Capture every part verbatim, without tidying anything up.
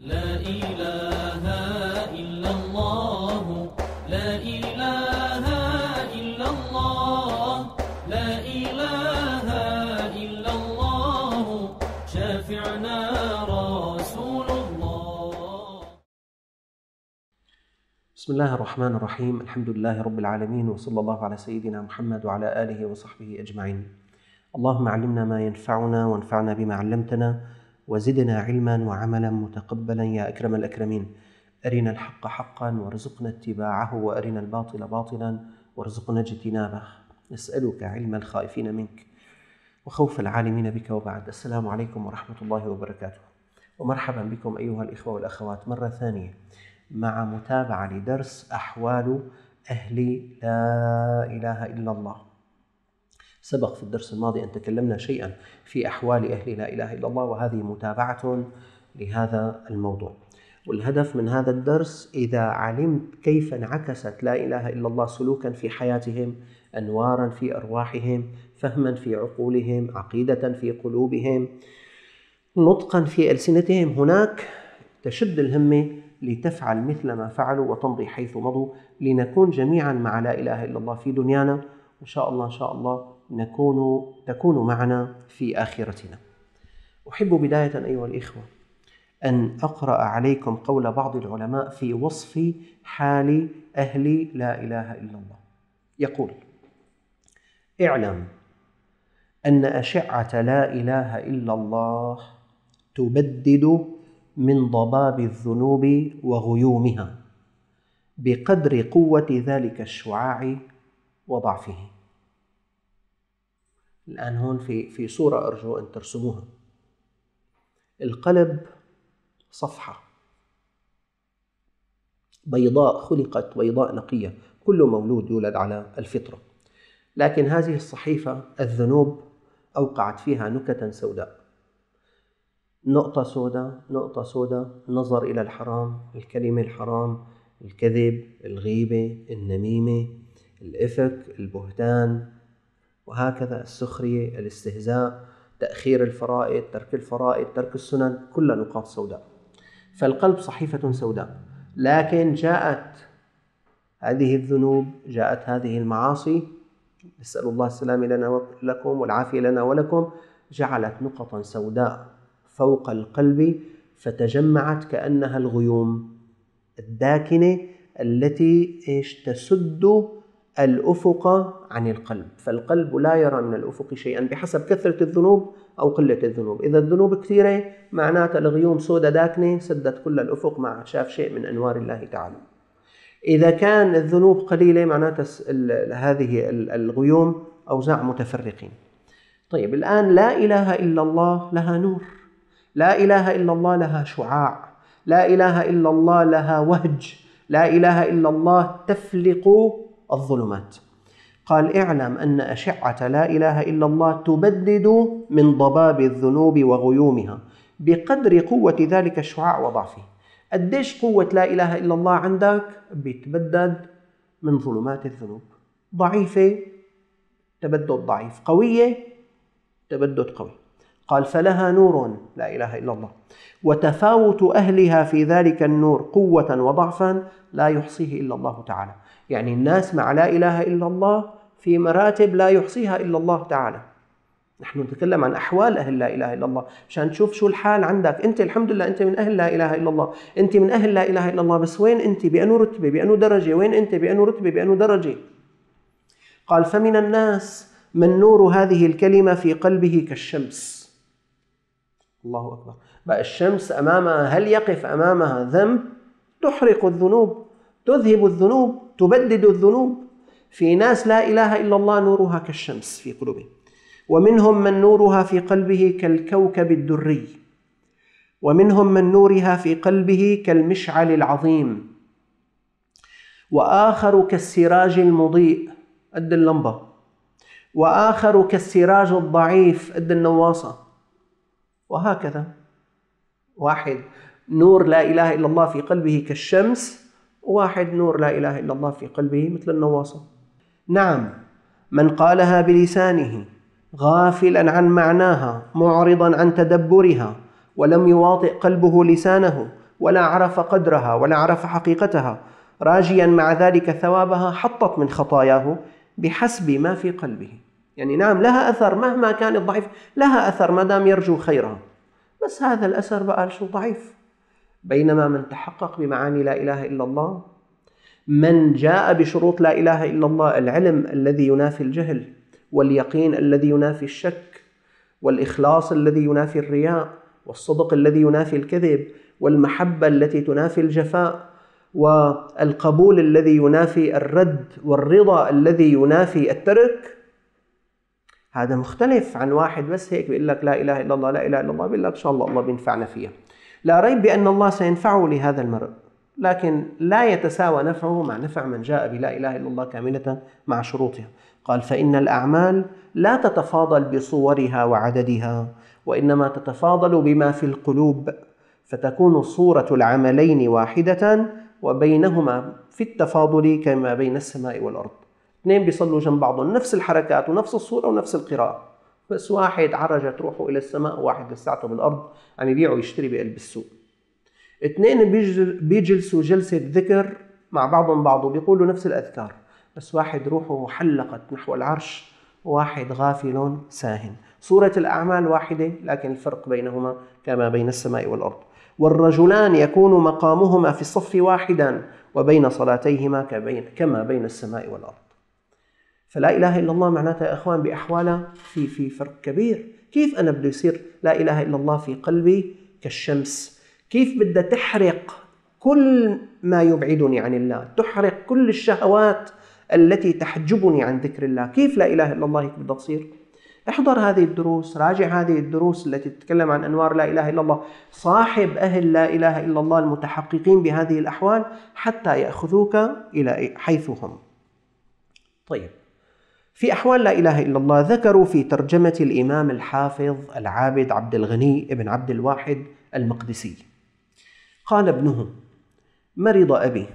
لا إله إلا الله، لا إله إلا الله، لا إله إلا الله، شافعنا رسول الله. بسم الله الرحمن الرحيم. الحمد لله رب العالمين، وصلى الله على سيدنا محمد وعلى آله وصحبه أجمعين. اللهم علمنا ما ينفعنا وانفعنا بما علمتنا وزدنا علما وعملا متقبلا يا أكرم الأكرمين. أرنا الحق حقا وارزقنا اتباعه، وأرنا الباطل باطلا وارزقنا اجتنابه. نسألك علم الخائفين منك وخوف العالمين بك، وبعد. السلام عليكم ورحمة الله وبركاته، ومرحبا بكم أيها الإخوة والأخوات مرة ثانية مع متابعة لدرس أحوال أهل لا إله إلا الله. سبق في الدرس الماضي أن تكلمنا شيئا في أحوال أهل لا إله إلا الله، وهذه متابعة لهذا الموضوع. والهدف من هذا الدرس إذا علمت كيف انعكست لا إله إلا الله سلوكا في حياتهم، أنوارا في أرواحهم، فهما في عقولهم، عقيدة في قلوبهم، نطقا في ألسنتهم، هناك تشد الهمة لتفعل مثل ما فعلوا وتمضي حيث مضوا، لنكون جميعا مع لا إله إلا الله في دنيانا، وإن شاء الله إن شاء الله نكون تكون معنا في آخرتنا. أحب بداية أيها الإخوة أن أقرأ عليكم قول بعض العلماء في وصف حال أهل لا إله إلا الله. يقول: اعلم أن أشعة لا إله إلا الله تبدد من ضباب الذنوب وغيومها بقدر قوة ذلك الشعاع وضعفه. الآن هون في في صورة أرجو أن ترسموها. القلب صفحة بيضاء، خلقت بيضاء نقية، كل مولود يولد على الفطرة، لكن هذه الصحيفة الذنوب أوقعت فيها نكتا سوداء، نقطة سوداء، نقطة سوداء، نظر إلى الحرام، الكلمة الحرام، الكذب، الغيبة، النميمة، الإفك، البهتان، وهكذا السخرية، الاستهزاء، تأخير الفرائض، ترك الفرائض، ترك السنن، كلها نقاط سوداء. فالقلب صحيفة سوداء، لكن جاءت هذه الذنوب، جاءت هذه المعاصي، نسأل الله السلامة لنا ولكم والعافية لنا ولكم، جعلت نقطا سوداء فوق القلب، فتجمعت كأنها الغيوم الداكنة التي إيش تسد الأفق عن القلب. فالقلب لا يرى من الأفق شيئا بحسب كثرة الذنوب أو قلة الذنوب. إذا الذنوب كثيرة معناتها الغيوم سودة داكنة سدت كل الأفق، ما شاف شيء من أنوار الله تعالى. إذا كان الذنوب قليلة معناتها هذه الغيوم أوزاع متفرقين. طيب الآن لا إله إلا الله لها نور، لا إله إلا الله لها شعاع، لا إله إلا الله لها وهج، لا إله إلا الله تفلق الظلمات. قال: اعلم أن أشعة لا إله إلا الله تبدد من ضباب الذنوب وغيومها بقدر قوة ذلك الشعاع وضعفه. قديش قوة لا إله إلا الله عندك؟ بتبدد من ظلمات الذنوب. ضعيفة تبدد ضعيف، قوية تبدد قوي. قال: فلها نور لا إله إلا الله، وتفاوت أهلها في ذلك النور قوة وضعفا لا يحصيه إلا الله تعالى. يعني الناس مع لا إله إلا الله في مراتب لا يحصيها إلا الله تعالى. نحن نتكلم عن أحوال أهل لا إله إلا الله عشان تشوف شو الحال عندك. أنت الحمد لله أنت من أهل لا إله إلا الله، أنت من أهل لا إله إلا الله، بس وين أنت بأنو رتبة بأنو درجة؟ وين أنت بأنو رتبة بأنو درجة؟ قال: فمن الناس من نور هذه الكلمة في قلبه كالشمس. الله أكبر. بقى الشمس أمامها، هل يقف أمامها ذنب؟ تحرق الذنوب، تذهب الذنوب، تبدد الذنوب. في ناس لا إله إلا الله نورها كالشمس في قلوبهم. ومنهم من نورها في قلبه كالكوكب الدري، ومنهم من نورها في قلبه كالمشعل العظيم، وآخر كالسراج المضيء قد اللمبة، وآخر كالسراج الضعيف قد النواصة، وهكذا. واحد نور لا إله إلا الله في قلبه كالشمس، وواحد نور لا إله إلا الله في قلبه مثل النواصة. نعم، من قالها بلسانه غافلا عن معناها معرضا عن تدبرها ولم يواطئ قلبه لسانه ولا عرف قدرها ولا عرف حقيقتها راجيا مع ذلك ثوابها، حطت من خطاياه بحسب ما في قلبه. يعني نعم لها أثر مهما كانت ضعيف، لها أثر ما دام يرجو خيرها، بس هذا الأثر بقى شو ضعيف. بينما من تحقق بمعاني لا إله إلا الله، من جاء بشروط لا إله إلا الله: العلم الذي ينافي الجهل، واليقين الذي ينافي الشك، والإخلاص الذي ينافي الرياء، والصدق الذي ينافي الكذب، والمحبة التي تنافي الجفاء، والقبول الذي ينافي الرد، والرضا الذي ينافي الترك. هذا مختلف عن واحد بس هيك بيقول لك لا إله إلا الله لا إله إلا الله، بيقول لك إن شاء الله الله بينفعنا فيها. لا ريب بأن الله سينفعه لهذا المرء، لكن لا يتساوى نفعه مع نفع من جاء بلا إله إلا الله كاملة مع شروطها. قال: فإن الأعمال لا تتفاضل بصورها وعددها، وإنما تتفاضل بما في القلوب، فتكون صورة العملين واحدة وبينهما في التفاضل كما بين السماء والأرض. اثنين بيصلوا جنب بعضهم، نفس الحركات ونفس الصورة ونفس القراءة، بس واحد عرجت روحه إلى السماء وواحد لساته بالأرض عم يبيع ويشتري بقلب السوق. اثنين بيجلسوا جلسة ذكر مع بعضهم بعض وبيقولوا نفس الأذكار، بس واحد روحه حلقت نحو العرش وواحد غافل ساهن. صورة الأعمال واحدة لكن الفرق بينهما كما بين السماء والأرض. والرجلان يكون مقامهما في الصف واحدا وبين صلاتيهما كما بين السماء والأرض. فلا إله إلا الله معناتها يا أخوان بأحوالها في في فرق كبير. كيف أنا بده يصير لا إله إلا الله في قلبي كالشمس؟ كيف بدها تحرق كل ما يبعدني عن الله، تحرق كل الشهوات التي تحجبني عن ذكر الله؟ كيف لا إله إلا الله هيك بدها تصير؟ احضر هذه الدروس، راجع هذه الدروس التي تتكلم عن أنوار لا إله إلا الله، صاحب أهل لا إله إلا الله المتحققين بهذه الأحوال حتى يأخذوك إلى حيث هم. طيب، في أحوال لا إله إلا الله ذكروا في ترجمة الإمام الحافظ العابد عبد الغني ابن عبد الواحد المقدسي. قال ابنه: مرض أبي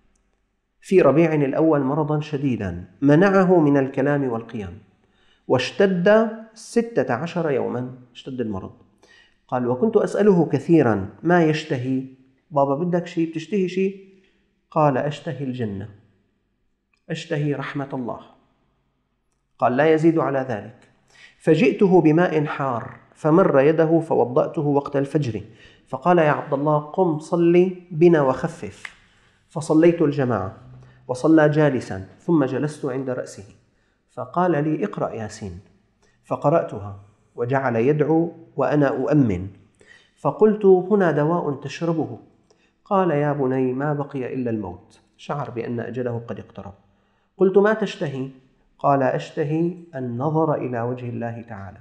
في ربيع الأول مرضا شديدا منعه من الكلام والقيام، واشتد ستة عشر يوما، اشتد المرض. قال: وكنت أسأله كثيرا: ما يشتهي؟ بابا بدك شيء؟ بتشتهي شيء؟ قال: أشتهي الجنة، أشتهي رحمة الله. قال: لا يزيد على ذلك. فجئته بماء حار فمر يده فوضأته وقت الفجر، فقال: يا عبد الله قم صلي بنا وخفف. فصليت الجماعة وصلى جالسا، ثم جلست عند رأسه فقال لي: اقرأ ياسين. فقرأتها وجعل يدعو وأنا أؤمن، فقلت: هنا دواء تشربه. قال: يا بني ما بقي إلا الموت. شعر بأن أجله قد اقترب. قلت: ما تشتهي؟ قال: أشتهي النظر إلى وجه الله تعالى.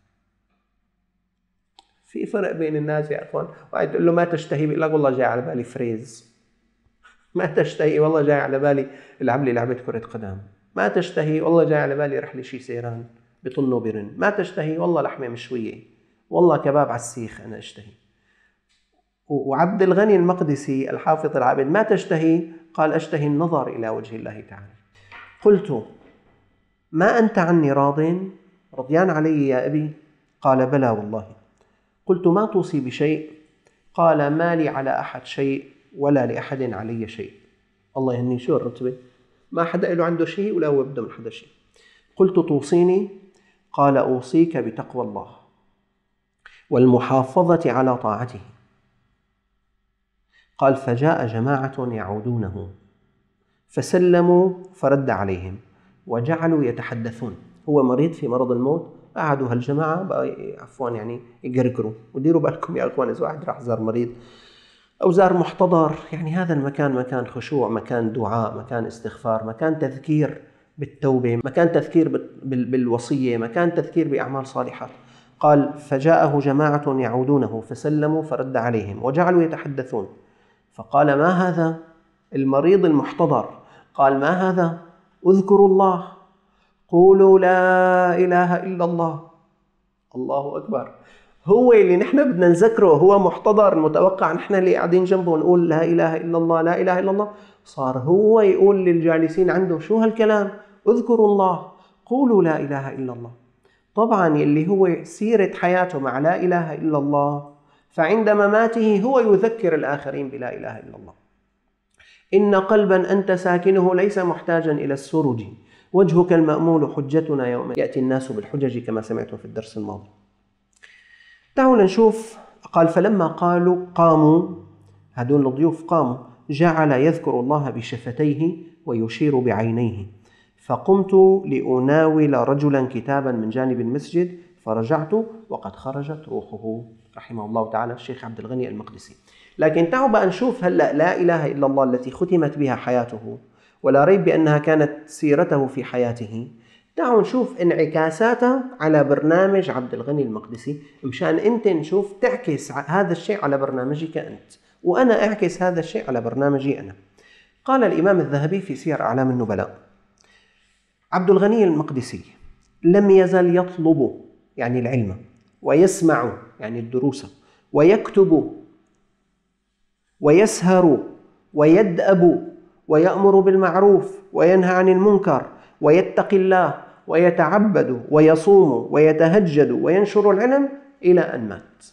في فرق بين الناس يا أخوان، واحد تقول له ما تشتهي بيقول لك والله جاي على بالي فريز. ما تشتهي والله جاي على بالي العب لي لعبة كرة قدم. ما تشتهي والله جاي على بالي رح لي شي سيران بطن وبرن. ما تشتهي والله لحمة مشوية، والله كباب على السيخ أنا أشتهي. وعبد الغني المقدسي الحافظ العابد ما تشتهي؟ قال: أشتهي النظر إلى وجه الله تعالى. قلت: ما أنت عني راض؟ رضيان علي يا أبي؟ قال: بلى والله. قلت: ما توصي بشيء؟ قال: ما لي على أحد شيء ولا لأحد علي شيء. الله يهني، شو الرتبة؟ ما حدا له عنده شيء ولا هو بده من حدا شيء. قلت: توصيني؟ قال: أوصيك بتقوى الله والمحافظة على طاعته. قال: فجاء جماعة يعودونه فسلموا فرد عليهم وجعلوا يتحدثون. هو مريض في مرض الموت، قعدوا هالجماعة بقى عفوا يعني يقرقروا. وديروا بالكم يا أخوان، إذا واحد راح زار مريض أو زار محتضر، يعني هذا المكان مكان خشوع، مكان دعاء، مكان استغفار، مكان تذكير بالتوبة، مكان تذكير بالوصية، مكان تذكير بأعمال صالحات. قال: فجاءه جماعة يعودونه فسلموا فرد عليهم وجعلوا يتحدثون. فقال: ما هذا؟ المريض المحتضر قال: ما هذا؟ اذكروا الله، قولوا لا إله إلا الله. الله أكبر. هو اللي نحن بدنا نذكره، هو محتضر متوقع نحن اللي قاعدين جنبه نقول لا إله إلا الله لا إله إلا الله. صار هو يقول للجالسين عنده شو هالكلام؟ اذكروا الله، قولوا لا إله إلا الله. طبعا اللي هو سيرة حياته مع لا إله إلا الله، فعند مماته هو يذكر الآخرين بلا إله إلا الله. إن قلبا أنت ساكنه ليس محتاجا إلى السرج، وجهك المأمول حجتنا يوم يأتي الناس بالحجج، كما سمعتم في الدرس الماضي. تعالوا نشوف. قال فلما قالوا قاموا، هذول الضيوف قاموا، جعل يذكر الله بشفتيه ويشير بعينيه، فقمت لأناول رجلا كتابا من جانب المسجد فرجعت وقد خرجت روحه رحمه الله تعالى، الشيخ عبد الغني المقدسي. لكن تعالوا بقى نشوف هلأ لا إله إلا الله التي ختمت بها حياته ولا ريب بأنها كانت سيرته في حياته، تعالوا نشوف انعكاساتها على برنامج عبد الغني المقدسي، مشان أنت نشوف تعكس هذا الشيء على برنامجك أنت، وأنا أعكس هذا الشيء على برنامجي أنا. قال الإمام الذهبي في سير أعلام النبلاء: عبد الغني المقدسي لم يزل يطلب يعني العلم، ويسمع يعني الدروس، ويكتب، ويسهر، ويدأب، ويأمر بالمعروف وينهى عن المنكر، ويتقي الله، ويتعبد، ويصوم، ويتهجد، وينشر العلم إلى أن مات.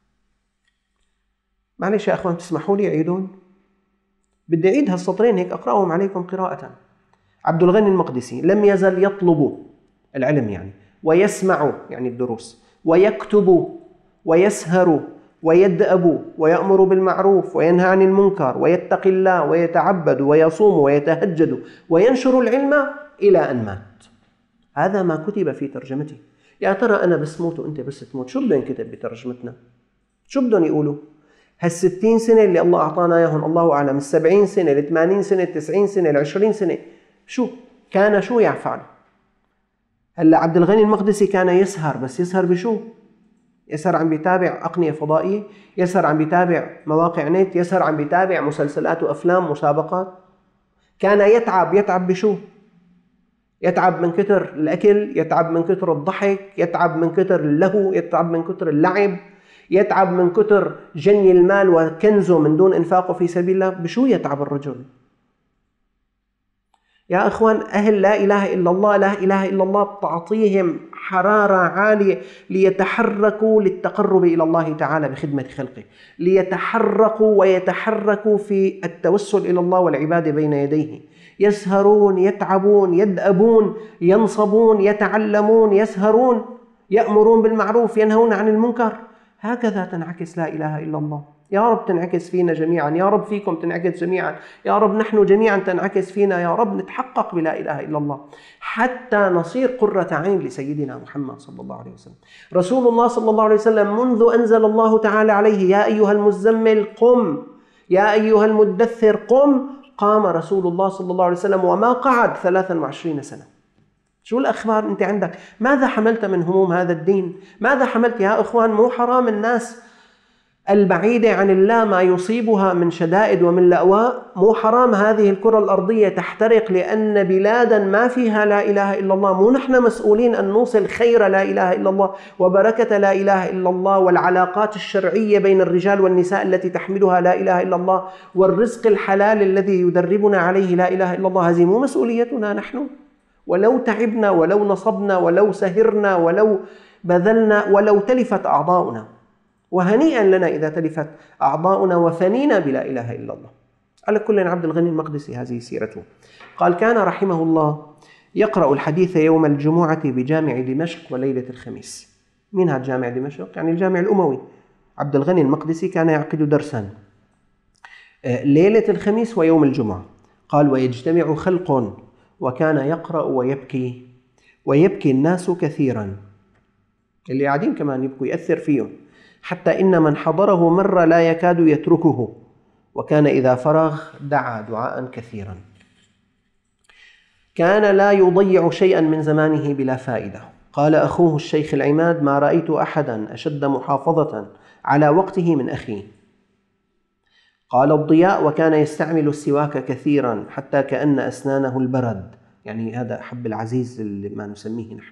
معلش يا أخوان تسمحوا لي أعيدون؟ بدي أعيد هالسطرين هيك أقرأهم عليكم قراءة. عبد الغني المقدسي لم يزل يطلب العلم يعني، ويسمع يعني الدروس، ويكتب، ويسهر، ويدأب، ويأمر بالمعروف وينهى عن المنكر، ويتقي الله، ويتعبد، ويصوم، ويتهجد، وينشر العلم إلى أن مات. هذا ما كتب في ترجمته. يا ترى أنا بس موت وأنت بس تموت، شو بدهم يكتب بترجمتنا؟ شو بدهم يقولوا؟ هالستين سنة اللي الله أعطانا إياهم الله أعلم، السبعين سنة، الثمانين سنة، التسعين سنة، العشرين سنة، شو كان شو يفعل؟ هلا عبد الغني المقدسي كان يسهر، بس يسهر بشو؟ يسهر عم بيتابع أقنية فضائية، يسهر عم بيتابع مواقع نت، يسهر عم بيتابع مسلسلات وأفلام مسابقات. كان يتعب، يتعب بشو؟ يتعب من كتر الأكل، يتعب من كتر الضحك، يتعب من كتر اللهو، يتعب من كتر اللعب، يتعب من كتر جني المال وكنزه من دون إنفاقه في سبيل الله. بشو يتعب الرجل؟ يا أخوان، أهل لا إله إلا الله لا إله إلا الله بتعطيهم حرارة عالية ليتحركوا للتقرب إلى الله تعالى بخدمة خلقه، ليتحركوا ويتحركوا في التوسل إلى الله والعبادة بين يديه. يسهرون، يتعبون، يدأبون، ينصبون، يتعلمون، يسهرون، يأمرون بالمعروف، ينهون عن المنكر. هكذا تنعكس لا إله إلا الله. يا رب تنعكس فينا جميعا، يا رب فيكم تنعكس جميعا، يا رب نحن جميعا تنعكس فينا، يا رب نتحقق بلا إله إلا الله حتى نصير قرة عين لسيدنا محمد صلى الله عليه وسلم. رسول الله صلى الله عليه وسلم منذ أنزل الله تعالى عليه يا أيها المزمل قم، يا أيها المدثر قم، قام رسول الله صلى الله عليه وسلم وما قعد ثلاثا وعشرين سنة. شو الأخبار أنت عندك؟ ماذا حملت من هموم هذا الدين؟ ماذا حملت يا أخوان؟ مو حرام الناس البعيدة عن الله ما يصيبها من شدائد ومن لأواء؟ مو حرام هذه الكرة الأرضية تحترق لأن بلادا ما فيها لا إله إلا الله؟ مو نحن مسؤولين أن نوصل خير لا إله إلا الله وبركة لا إله إلا الله والعلاقات الشرعية بين الرجال والنساء التي تحملها لا إله إلا الله والرزق الحلال الذي يدربنا عليه لا إله إلا الله؟ هذه مو مسؤوليتنا نحن؟ ولو تعبنا، ولو نصبنا، ولو سهرنا، ولو بذلنا، ولو تلفت أعضاؤنا، وهنيئا لنا إذا تلفت أعضاؤنا وفنينا بلا إله إلا الله. على كل عبد الغني المقدسي هذه سيرته. قال كان رحمه الله يقرأ الحديث يوم الجمعة بجامع دمشق وليلة الخميس. من هذا جامع دمشق؟ يعني الجامع الأموي. عبد الغني المقدسي كان يعقد درسا ليلة الخميس ويوم الجمعة. قال ويجتمع خلق، وكان يقرأ ويبكي، ويبكي الناس كثيرا، اللي قاعدين كمان يبكوا، يأثر فيهم، حتى إن من حضره مرة لا يكاد يتركه، وكان إذا فرغ دعا دعاء كثيرا. كان لا يضيع شيئا من زمانه بلا فائدة. قال أخوه الشيخ العماد ما رأيت أحدا أشد محافظة على وقته من أخيه. قال الضياء وكان يستعمل السواك كثيرا حتى كأن أسنانه البرد، يعني هذا حب العزيز ما نسميه نحن.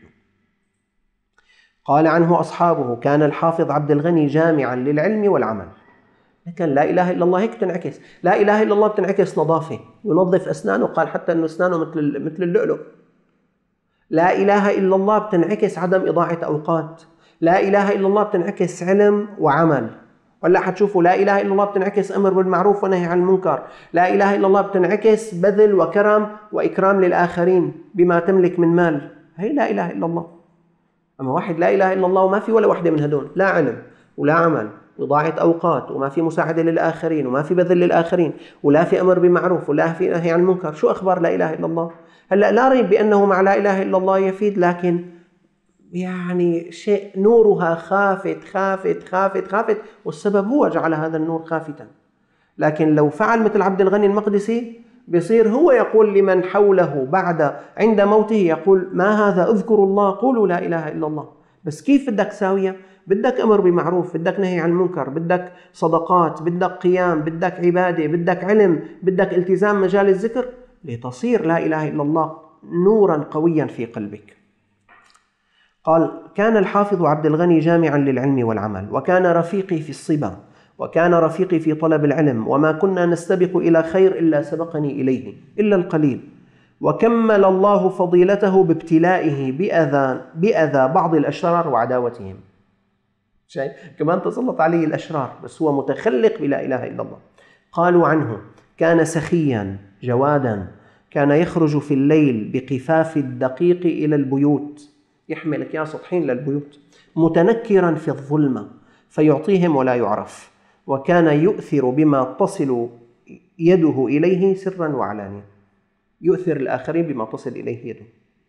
قال عنه أصحابه كان الحافظ عبد الغني جامعا للعلم والعمل. لكن لا إله إلا الله هيك تنعكس، لا إله إلا الله بتنعكس نظافة، ينظف أسنانه، قال حتى أن أسنانه مثل مثل اللؤلؤ. لا إله إلا الله بتنعكس عدم إضاعة أوقات. لا إله إلا الله بتنعكس علم وعمل. ولا حتشوفوا لا إله إلا الله بتنعكس أمر بالمعروف ونهي عن المنكر، لا إله إلا الله بتنعكس بذل وكرم وإكرام للآخرين بما تملك من مال، هي لا إله إلا الله. أما واحد لا إله إلا الله وما في ولا واحدة من هدول، لا علم ولا عمل وضاعة أوقات وما في مساعدة للآخرين وما في بذل للآخرين ولا في أمر بمعروف ولا في نهي عن المنكر، شو أخبار لا إله إلا الله؟ هلأ لا ريب بأنه مع لا إله إلا الله يفيد، لكن يعني شيء نورها خافت خافت خافت خافت، والسبب هو جعل هذا النور خافتا. لكن لو فعل مثل عبد الغني المقدسي بيصير هو يقول لمن حوله بعد عند موته، يقول ما هذا، اذكروا الله، قولوا لا إله إلا الله. بس كيف بدك تساويها؟ بدك أمر بمعروف، بدك نهي عن المنكر، بدك صدقات، بدك قيام، بدك عبادة، بدك علم، بدك التزام مجال الذكر لتصير لا إله إلا الله نورا قويا في قلبك. قال كان الحافظ عبد الغني جامعا للعلم والعمل، وكان رفيقي في الصبا، وكان رفيقي في طلب العلم، وما كنا نستبق إلى خير إلا سبقني إليه إلا القليل. وكمل الله فضيلته بابتلائه بأذى, بأذى بعض الأشرار وعداوتهم. شيء كمان تسلط عليه الأشرار، بس هو متخلق بلا إله إلا الله. قالوا عنه كان سخيا جوادا، كان يخرج في الليل بقفاف الدقيق إلى البيوت، يحمل أكياس طحين للبيوت، متنكرا في الظلمة فيعطيهم ولا يعرف، وكان يؤثر بما تصل يده إليه سرا وعلانية، يؤثر الآخرين بما تصل إليه يده.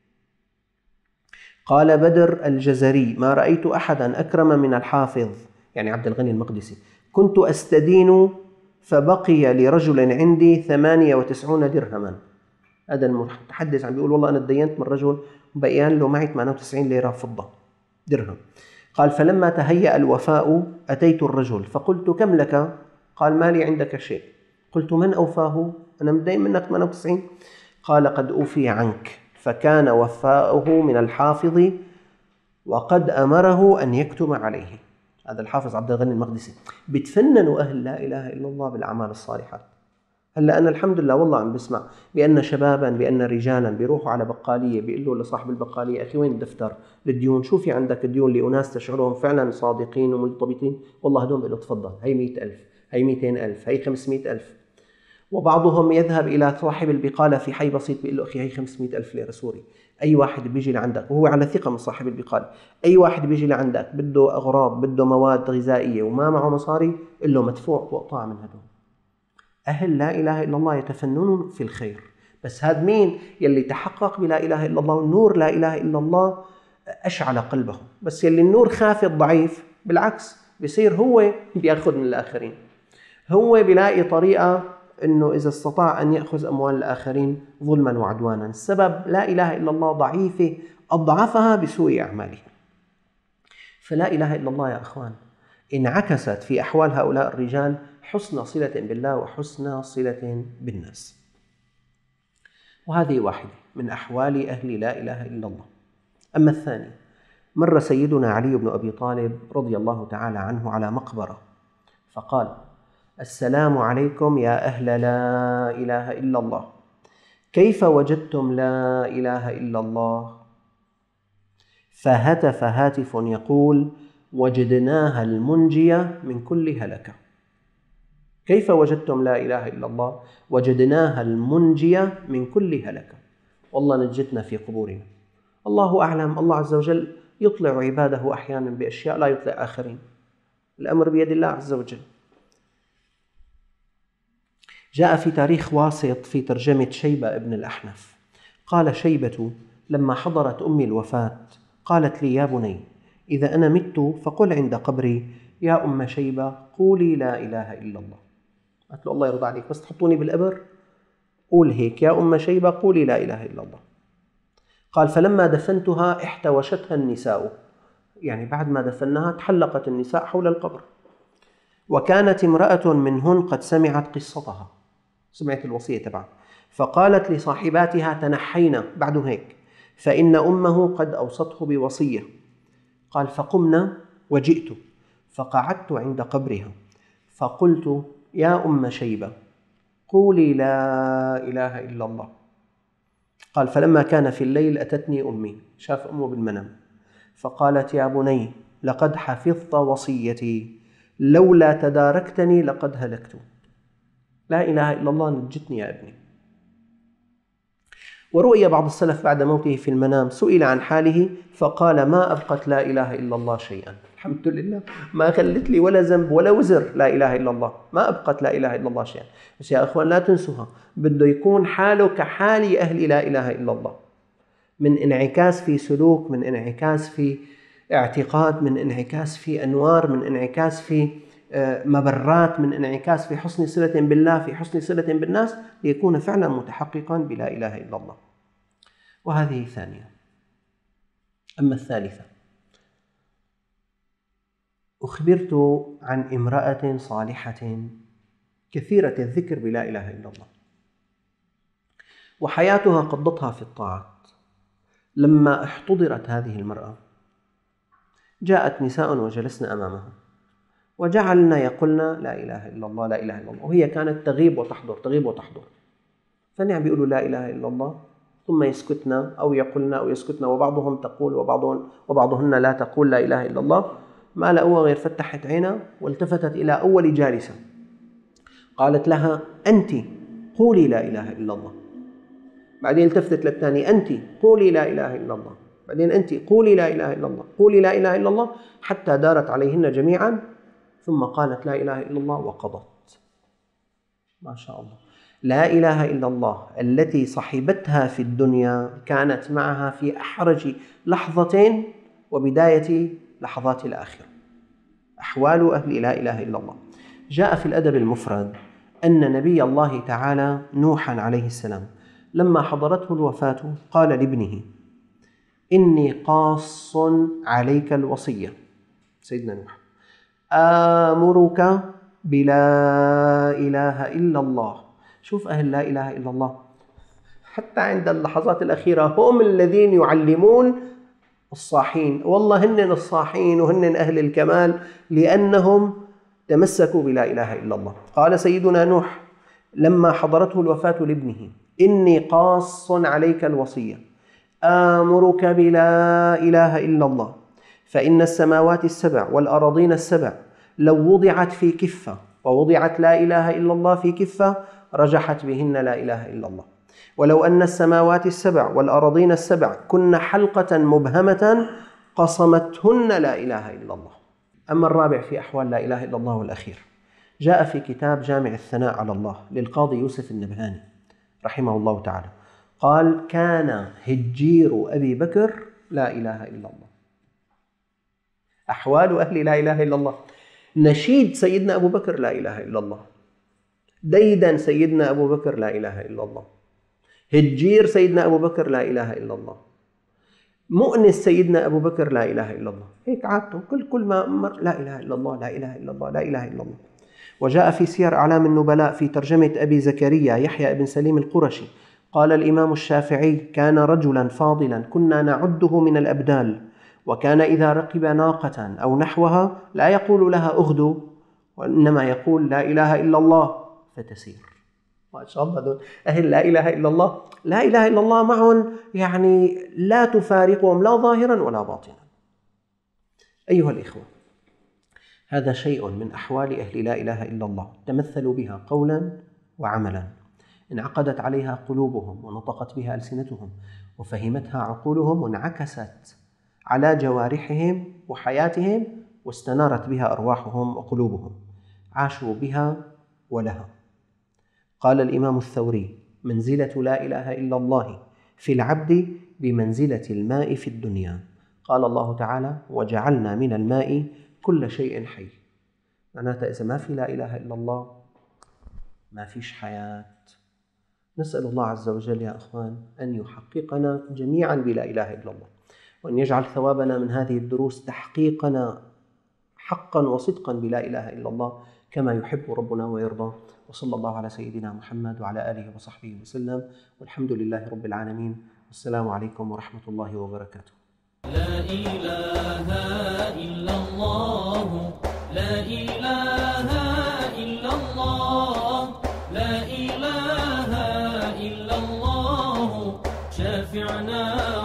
قال بدر الجزري ما رأيت أحدا أكرم من الحافظ، يعني عبد الغني المقدسي، كنت أستدين فبقي لرجل عندي ثمانية وتسعون درهما. هذا المتحدث عم بيقول والله أنا تدينت من رجل بقيان له معي ثمانية وتسعين ليرة فضة درهم. قال فلما تهيأ الوفاء أتيت الرجل فقلت كم لك؟ قال ما لي عندك شيء. قلت من أوفاه؟ أنا مدين منك ثمانية وتسعين. قال قد أوفي عنك، فكان وفاؤه من الحافظ وقد أمره أن يكتم عليه. هذا الحافظ عبد الغني المقدسي. بتفننوا أهل لا إله إلا الله بالأعمال الصالحات. هلا أنا الحمد لله والله عم بسمع بأن شبابا بأن رجالا بيروحوا على بقالية بيقولوا لصاحب البقالية أخي وين الدفتر للديون، شو في عندك ديون لأناس تشعرهم فعلا صادقين ومنضبطين، والله هدول بيقولوا تفضل هي مئة ألف، هي مئتين ألف، هي خمسمئة ألف. وبعضهم يذهب إلى صاحب البقالة في حي بسيط بيقول له أخي هي خمسمئة ألف ليرة سوري. أي واحد بيجي لعندك وهو على ثقة من صاحب البقالة، أي واحد بيجي لعندك بده أغراض بده مواد غذائية وما معه مصاري قل له مدفوع وقطاع من هدول. أهل لا إله إلا الله يتفننون في الخير، بس هذا مين يلي تحقق بلا إله إلا الله والنور لا إله إلا الله أشعل قلبه. بس يلي النور خافت ضعيف بالعكس بيصير هو بيأخذ من الآخرين، هو بيلاقي طريقة أنه إذا استطاع أن يأخذ أموال الآخرين ظلما وعدوانا. السبب لا إله إلا الله ضعيفة أضعفها بسوء أعماله. فلا إله إلا الله يا أخوان انعكست في أحوال هؤلاء الرجال حسن صلة بالله وحسن صلة بالناس. وهذه واحدة من أحوال أهل لا إله إلا الله. أما الثاني، مر سيدنا علي بن أبي طالب رضي الله تعالى عنه على مقبرة فقال السلام عليكم يا أهل لا إله إلا الله، كيف وجدتم لا إله إلا الله؟ فهتف هاتف يقول وجدناها المنجية من كل هلكة. كيف وجدتم لا إله إلا الله؟ وجدناها المنجية من كل هلكة. والله نجتنا في قبورنا. الله أعلم، الله عز وجل يطلع عباده أحيانا بأشياء لا يطلع آخرين، الأمر بيد الله عز وجل. جاء في تاريخ واسط في ترجمة شيبة ابن الأحنف قال شيبة لما حضرت أمي الوفاة قالت لي يا بني إذا أنا مت فقل عند قبري يا أم شيبة قولي لا إله إلا الله. قالت له الله يرضى عليك بس تحطوني بالقبر قول هيك يا أم شيبة قولي لا إله إلا الله. قال فلما دفنتها احتوشتها النساء، يعني بعد ما دفنها تحلقت النساء حول القبر، وكانت امرأة منهن قد سمعت قصتها، سمعت الوصية تبعها، فقالت لصاحباتها تنحينا بعد هيك فإن أمه قد أوصته بوصية. قال فقمنا وجئت فقعدت عند قبرها فقلت يا أم شيبة قولي لا إله إلا الله. قال فلما كان في الليل أتتني أمي، شاف أمه بالمنام، فقالت يا بني لقد حفظت وصيتي لولا تداركتني لقد هلكت. لا إله إلا الله نجتني يا ابني. ورؤي بعض السلف بعد موته في المنام، سئل عن حاله فقال ما أبقت لا إله إلا الله شيئا، الحمد لله ما خلت لي ولا ذنب ولا وزر لا إله إلا الله، ما أبقت لا إله إلا الله شيئا. بس يا أخوان لا تنسوها، بده يكون حاله كحال أهل لا إله إلا الله، من انعكاس في سلوك، من انعكاس في اعتقاد، من انعكاس في أنوار، من انعكاس في مبرات، من انعكاس في حسن صلة بالله، في حسن صلة بالناس، ليكون فعلا متحققا بلا إله إلا الله. وهذه ثانية. أما الثالثة، أخبرت عن امرأة صالحة كثيرة الذكر بلا إله إلا الله، وحياتها قضتها في الطاعات. لما احتضرت هذه المرأة جاءت نساء وجلسنا أمامها وجعلنا يقولنا لا إله إلا الله لا إله إلا الله، وهي كانت تغيب وتحضر تغيب وتحضر. فنعم بيقولوا لا إله إلا الله ثم يسكتنا أو يقولنا أو يسكتنا، وبعضهم تقول وبعضهم وبعضهن لا تقول لا إله إلا الله. ما لقوها غير فتحت عينها والتفتت إلى أول جالسة قالت لها أنت قولي لا إله إلا الله. بعدين التفتت للثاني أنت قولي لا إله إلا الله. بعدين أنت قولي لا إله إلا الله، قولي لا إله إلا الله، حتى دارت عليهن جميعا ثم قالت لا إله إلا الله وقضت. ما شاء الله. لا إله إلا الله التي صحبتها في الدنيا كانت معها في أحرج لحظتين وبداية لحظات الآخرة. أحوال أهل لا إله إلا الله. جاء في الأدب المفرد أن نبي الله تعالى نوحا عليه السلام لما حضرته الوفاة قال لابنه إني قاص عليك الوصية، سيدنا نوح، آمرك بلا إله إلا الله. شوف أهل لا إله إلا الله حتى عند اللحظات الأخيرة هم الذين يعلمون الصاحين، والله هن الصاحين وهن أهل الكمال لأنهم تمسكوا بلا إله إلا الله. قال سيدنا نوح لما حضرته الوفاة لابنه إني قاص عليك الوصية آمرك بلا إله إلا الله، فإن السماوات السبع والأراضين السبع لو وضعت في كفة ووضعت لا إله إلا الله في كفة رجحت بهن لا إله إلا الله، ولو أن السماوات السبع والأراضين السبع كن حلقة مبهمة قصمتهن لا إله إلا الله. أما الرابع في أحوال لا إله إلا الله والأخير، جاء في كتاب جامع الثناء على الله للقاضي يوسف النبهاني رحمه الله تعالى قال كان هجير أبي بكر لا إله إلا الله. أحوال أهل لا إله إلا الله. نشيد سيدنا أبو بكر لا إله إلا الله، ديدا سيدنا أبو بكر لا إله إلا الله، هجير سيدنا أبو بكر لا إله إلا الله، مؤنس سيدنا أبو بكر لا إله إلا الله. هيك عادته كل كل ما مر لا إله إلا الله لا إله إلا الله لا إله إلا الله. وجاء في سير أعلام النبلاء في ترجمة أبي زكريا يحيى بن سليم القرشي قال الإمام الشافعي كان رجلا فاضلا كنا نعده من الأبدال، وكان إذا ركب ناقة أو نحوها لا يقول لها أغدو، وإنما يقول لا إله إلا الله فتسير. ما شاء الله دول أهل لا إله إلا الله، لا إله إلا الله معهم يعني لا تفارقهم لا ظاهرا ولا باطنا. أيها الإخوة، هذا شيء من أحوال أهل لا إله إلا الله تمثلوا بها قولا وعملا، انعقدت عليها قلوبهم ونطقت بها ألسنتهم وفهمتها عقولهم وانعكست على جوارحهم وحياتهم واستنارت بها أرواحهم وقلوبهم، عاشوا بها ولها. قال الإمام الثوري منزلة لا إله إلا الله في العبد بمنزلة الماء في الدنيا. قال الله تعالى وجعلنا من الماء كل شيء حي. معناتها إذا ما في لا إله إلا الله ما فيش حياة. نسأل الله عز وجل يا أخوان أن يحققنا جميعا بلا إله إلا الله، وأن يجعل ثوابنا من هذه الدروس تحقيقنا حقا وصدقا بلا إله إلا الله كما يحب ربنا ويرضى. وصلى الله على سيدنا محمد وعلى آله وصحبه وسلم، والحمد لله رب العالمين، والسلام عليكم ورحمة الله وبركاته. لا إله إلا الله لا إله إلا الله لا إله إلا الله شافعنا